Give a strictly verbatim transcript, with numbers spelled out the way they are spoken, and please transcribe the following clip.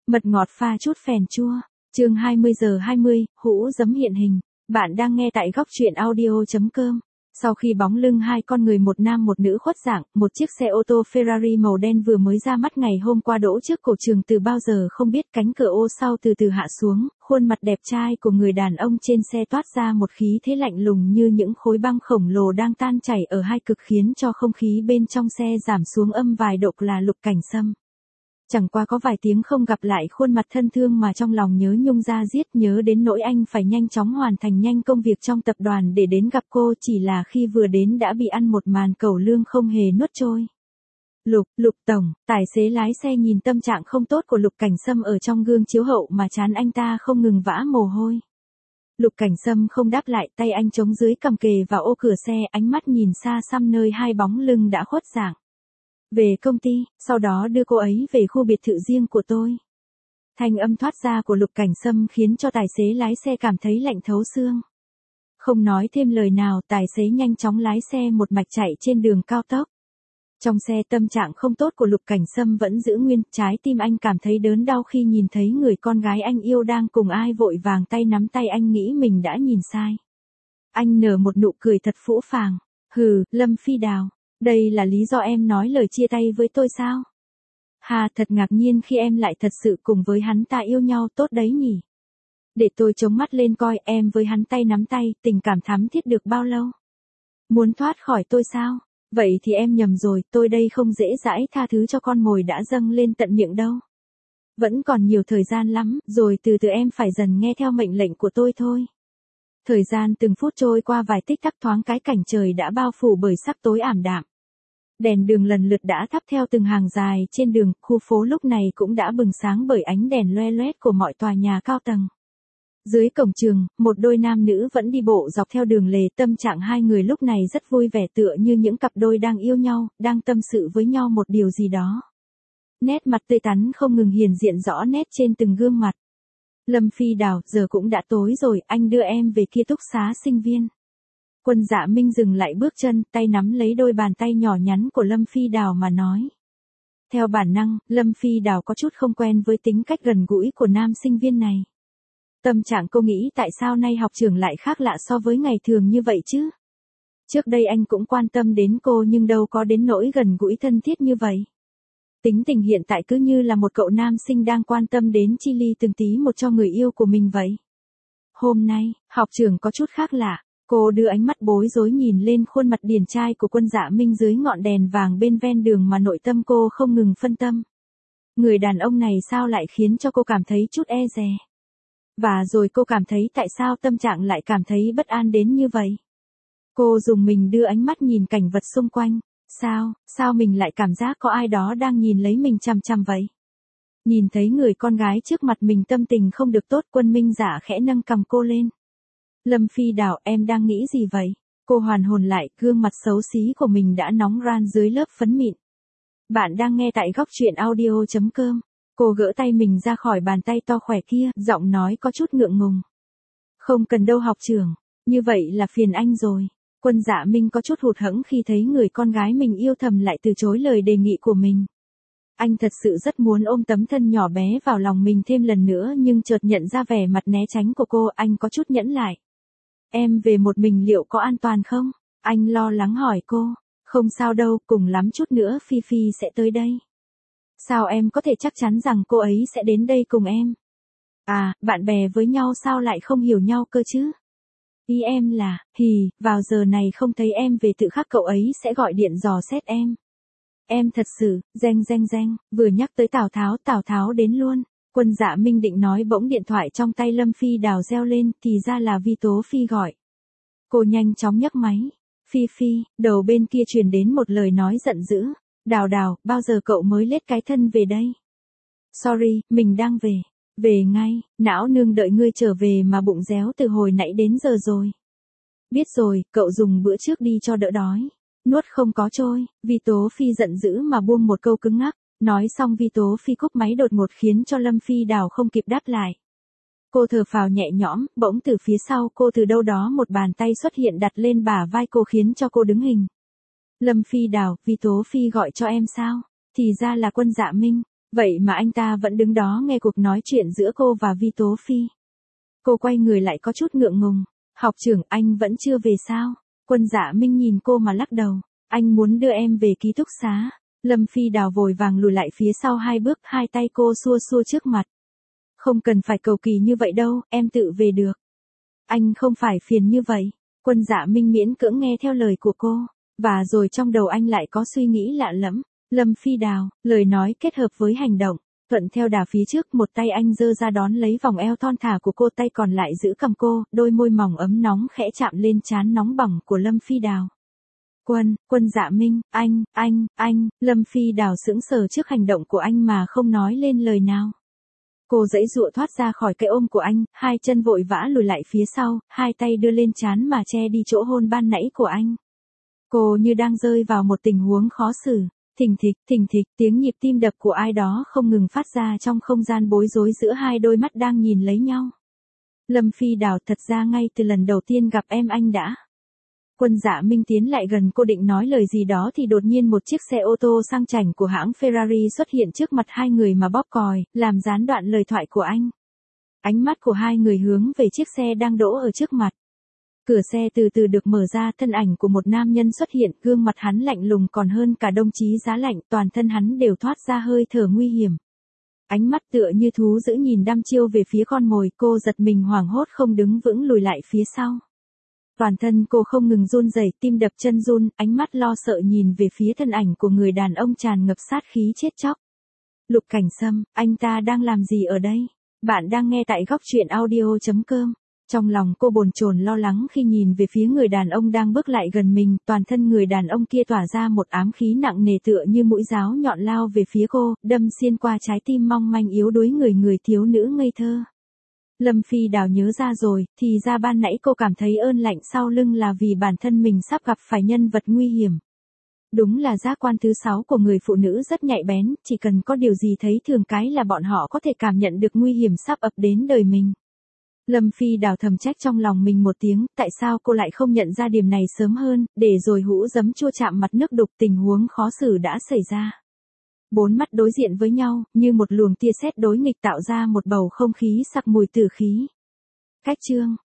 Mật ngọt pha chút phèn chua. Chương hai mươi giờ hai mươi, hũ giấm hiện hình. Bạn đang nghe tại góc truyện audio chấm com. Sau khi bóng lưng hai con người một nam một nữ khuất dạng, một chiếc xe ô tô Ferrari màu đen vừa mới ra mắt ngày hôm qua đỗ trước cổ trường từ bao giờ không biết, cánh cửa ô sau từ từ hạ xuống, khuôn mặt đẹp trai của người đàn ông trên xe toát ra một khí thế lạnh lùng như những khối băng khổng lồ đang tan chảy ở hai cực, khiến cho không khí bên trong xe giảm xuống âm vài độ. Là Lục Cảnh Sâm. Chẳng qua có vài tiếng không gặp lại khuôn mặt thân thương mà trong lòng nhớ nhung ra giết, nhớ đến nỗi anh phải nhanh chóng hoàn thành nhanh công việc trong tập đoàn để đến gặp cô, chỉ là khi vừa đến đã bị ăn một màn cẩu lương không hề nuốt trôi. Lục, Lục Tổng, tài xế lái xe nhìn tâm trạng không tốt của Lục Cảnh Sâm ở trong gương chiếu hậu mà trán anh ta không ngừng vã mồ hôi. Lục Cảnh Sâm không đáp lại, tay anh chống dưới cầm kề vào ô cửa xe, ánh mắt nhìn xa xăm nơi hai bóng lưng đã khuất dạng. Về công ty, sau đó đưa cô ấy về khu biệt thự riêng của tôi. Thanh âm thoát ra của Lục Cảnh Sâm khiến cho tài xế lái xe cảm thấy lạnh thấu xương. Không nói thêm lời nào, tài xế nhanh chóng lái xe một mạch chạy trên đường cao tốc. Trong xe tâm trạng không tốt của Lục Cảnh Sâm vẫn giữ nguyên, trái tim anh cảm thấy đớn đau khi nhìn thấy người con gái anh yêu đang cùng ai vội vàng tay nắm tay, anh nghĩ mình đã nhìn sai. Anh nở một nụ cười thật phũ phàng. Hừ, Lâm Phi Đào. Đây là lý do em nói lời chia tay với tôi sao? Hà, thật ngạc nhiên khi em lại thật sự cùng với hắn ta yêu nhau, tốt đấy nhỉ? Để tôi chống mắt lên coi, em với hắn tay nắm tay, tình cảm thắm thiết được bao lâu? Muốn thoát khỏi tôi sao? Vậy thì em nhầm rồi, tôi đây không dễ dãi tha thứ cho con mồi đã dâng lên tận miệng đâu. Vẫn còn nhiều thời gian lắm, rồi từ từ em phải dần nghe theo mệnh lệnh của tôi thôi. Thời gian từng phút trôi qua, vài tích tắc thoáng cái cảnh trời đã bao phủ bởi sắc tối ảm đạm. Đèn đường lần lượt đã thắp theo từng hàng dài trên đường, khu phố lúc này cũng đã bừng sáng bởi ánh đèn loe loét của mọi tòa nhà cao tầng. Dưới cổng trường, một đôi nam nữ vẫn đi bộ dọc theo đường lề, tâm trạng hai người lúc này rất vui vẻ, tựa như những cặp đôi đang yêu nhau, đang tâm sự với nhau một điều gì đó. Nét mặt tươi tắn không ngừng hiển diện rõ nét trên từng gương mặt. Lâm Phi Đào, giờ cũng đã tối rồi, anh đưa em về kia túc xá sinh viên. Quân Dạ Minh dừng lại bước chân, tay nắm lấy đôi bàn tay nhỏ nhắn của Lâm Phi Đào mà nói. Theo bản năng, Lâm Phi Đào có chút không quen với tính cách gần gũi của nam sinh viên này. Tâm trạng cô nghĩ tại sao nay học trường lại khác lạ so với ngày thường như vậy chứ? Trước đây anh cũng quan tâm đến cô nhưng đâu có đến nỗi gần gũi thân thiết như vậy. Tính tình hiện tại cứ như là một cậu nam sinh đang quan tâm đến chi li từng tí một cho người yêu của mình vậy. Hôm nay, học trường có chút khác lạ. Cô đưa ánh mắt bối rối nhìn lên khuôn mặt điển trai của Quân Dạ Minh dưới ngọn đèn vàng bên ven đường mà nội tâm cô không ngừng phân tâm. Người đàn ông này sao lại khiến cho cô cảm thấy chút e dè. Và rồi cô cảm thấy tại sao tâm trạng lại cảm thấy bất an đến như vậy. Cô dùng mình đưa ánh mắt nhìn cảnh vật xung quanh. Sao, sao mình lại cảm giác có ai đó đang nhìn lấy mình chằm chằm vậy? Nhìn thấy người con gái trước mặt mình tâm tình không được tốt, Quân Minh Dạ khẽ nâng cằm cô lên. Lâm Phi Đào, em đang nghĩ gì vậy? Cô hoàn hồn lại, gương mặt xấu xí của mình đã nóng ran dưới lớp phấn mịn. Bạn đang nghe tại góc truyện audio chấm com. Cô gỡ tay mình ra khỏi bàn tay to khỏe kia, giọng nói có chút ngượng ngùng. Không cần đâu học trưởng, như vậy là phiền anh rồi. Quân Dạ Minh có chút hụt hẫng khi thấy người con gái mình yêu thầm lại từ chối lời đề nghị của mình. Anh thật sự rất muốn ôm tấm thân nhỏ bé vào lòng mình thêm lần nữa, nhưng chợt nhận ra vẻ mặt né tránh của cô, anh có chút nhẫn lại. Em về một mình liệu có an toàn không? Anh lo lắng hỏi cô. Không sao đâu, cùng lắm chút nữa Phi Phi sẽ tới đây. Sao em có thể chắc chắn rằng cô ấy sẽ đến đây cùng em? À, bạn bè với nhau sao lại không hiểu nhau cơ chứ? Ý em là, hì, vào giờ này không thấy em về tự khắc cậu ấy sẽ gọi điện dò xét em. Em thật sự, reng reng reng, vừa nhắc tới Tào Tháo, Tào Tháo đến luôn. Quân Dạ Minh định nói bỗng điện thoại trong tay Lâm Phi Đào reo lên, thì ra là Vi Tố Phi gọi. Cô nhanh chóng nhấc máy. Phi Phi, đầu bên kia truyền đến một lời nói giận dữ. Đào Đào, bao giờ cậu mới lết cái thân về đây? Sorry, mình đang về. Về ngay, não nương đợi ngươi trở về mà bụng réo từ hồi nãy đến giờ rồi. Biết rồi, cậu dùng bữa trước đi cho đỡ đói. Nuốt không có trôi. Vi Tố Phi giận dữ mà buông một câu cứng ngắc. Nói xong Vi Tố Phi cúp máy đột ngột khiến cho Lâm Phi Đào không kịp đáp lại. Cô thở phào nhẹ nhõm, bỗng từ phía sau cô từ đâu đó một bàn tay xuất hiện đặt lên bả vai cô khiến cho cô đứng hình. Lâm Phi Đào, Vi Tố Phi gọi cho em sao? Thì ra là Quân Dạ Minh. Vậy mà anh ta vẫn đứng đó nghe cuộc nói chuyện giữa cô và Vi Tố Phi. Cô quay người lại có chút ngượng ngùng. Học trưởng, anh vẫn chưa về sao? Quân Dạ Minh nhìn cô mà lắc đầu. Anh muốn đưa em về ký túc xá. Lâm Phi Đào vội vàng lùi lại phía sau hai bước, hai tay cô xua xua trước mặt. Không cần phải cầu kỳ như vậy đâu, em tự về được. Anh không phải phiền như vậy. Quân Dạ Minh miễn cưỡng nghe theo lời của cô. Và rồi trong đầu anh lại có suy nghĩ lạ lẫm. Lâm Phi Đào, lời nói kết hợp với hành động. Thuận theo đà phía trước, một tay anh giơ ra đón lấy vòng eo thon thả của cô, tay còn lại giữ cầm cô, đôi môi mỏng ấm nóng khẽ chạm lên trán nóng bỏng của Lâm Phi Đào. Quân, Quân Dạ Minh, anh, anh, anh, Lâm Phi Đào sững sờ trước hành động của anh mà không nói lên lời nào. Cô giãy giụa thoát ra khỏi cái ôm của anh, hai chân vội vã lùi lại phía sau, hai tay đưa lên trán mà che đi chỗ hôn ban nãy của anh. Cô như đang rơi vào một tình huống khó xử. Thình thịch, thình thịch, tiếng nhịp tim đập của ai đó không ngừng phát ra trong không gian bối rối giữa hai đôi mắt đang nhìn lấy nhau. Lâm Phi Đào, thật ra ngay từ lần đầu tiên gặp em anh đã. Quân Dạ Minh tiến lại gần cô định nói lời gì đó thì đột nhiên một chiếc xe ô tô sang chảnh của hãng Ferrari xuất hiện trước mặt hai người mà bóp còi, làm gián đoạn lời thoại của anh. Ánh mắt của hai người hướng về chiếc xe đang đỗ ở trước mặt. Cửa xe từ từ được mở ra, thân ảnh của một nam nhân xuất hiện, gương mặt hắn lạnh lùng còn hơn cả đồng chí giá lạnh, toàn thân hắn đều thoát ra hơi thở nguy hiểm. Ánh mắt tựa như thú dữ nhìn đăm chiêu về phía con mồi, cô giật mình hoảng hốt không đứng vững lùi lại phía sau. Toàn thân cô không ngừng run rẩy, tim đập chân run, ánh mắt lo sợ nhìn về phía thân ảnh của người đàn ông tràn ngập sát khí chết chóc. Lục Cảnh Sâm, anh ta đang làm gì ở đây? Bạn đang nghe tại góc truyện audio chấm com. Trong lòng cô bồn chồn lo lắng khi nhìn về phía người đàn ông đang bước lại gần mình, toàn thân người đàn ông kia tỏa ra một ám khí nặng nề tựa như mũi giáo nhọn lao về phía cô, đâm xuyên qua trái tim mong manh yếu đuối người người thiếu nữ ngây thơ. Lâm Phi Đào nhớ ra rồi, thì ra ban nãy cô cảm thấy ơn lạnh sau lưng là vì bản thân mình sắp gặp phải nhân vật nguy hiểm. Đúng là giác quan thứ sáu của người phụ nữ rất nhạy bén, chỉ cần có điều gì thấy thường cái là bọn họ có thể cảm nhận được nguy hiểm sắp ập đến đời mình. Lâm Phi Đào thầm trách trong lòng mình một tiếng, tại sao cô lại không nhận ra điểm này sớm hơn, để rồi hũ giấm chua chạm mặt nước đục, tình huống khó xử đã xảy ra. Bốn mắt đối diện với nhau, như một luồng tia sét đối nghịch tạo ra một bầu không khí sặc mùi tử khí. Cách chương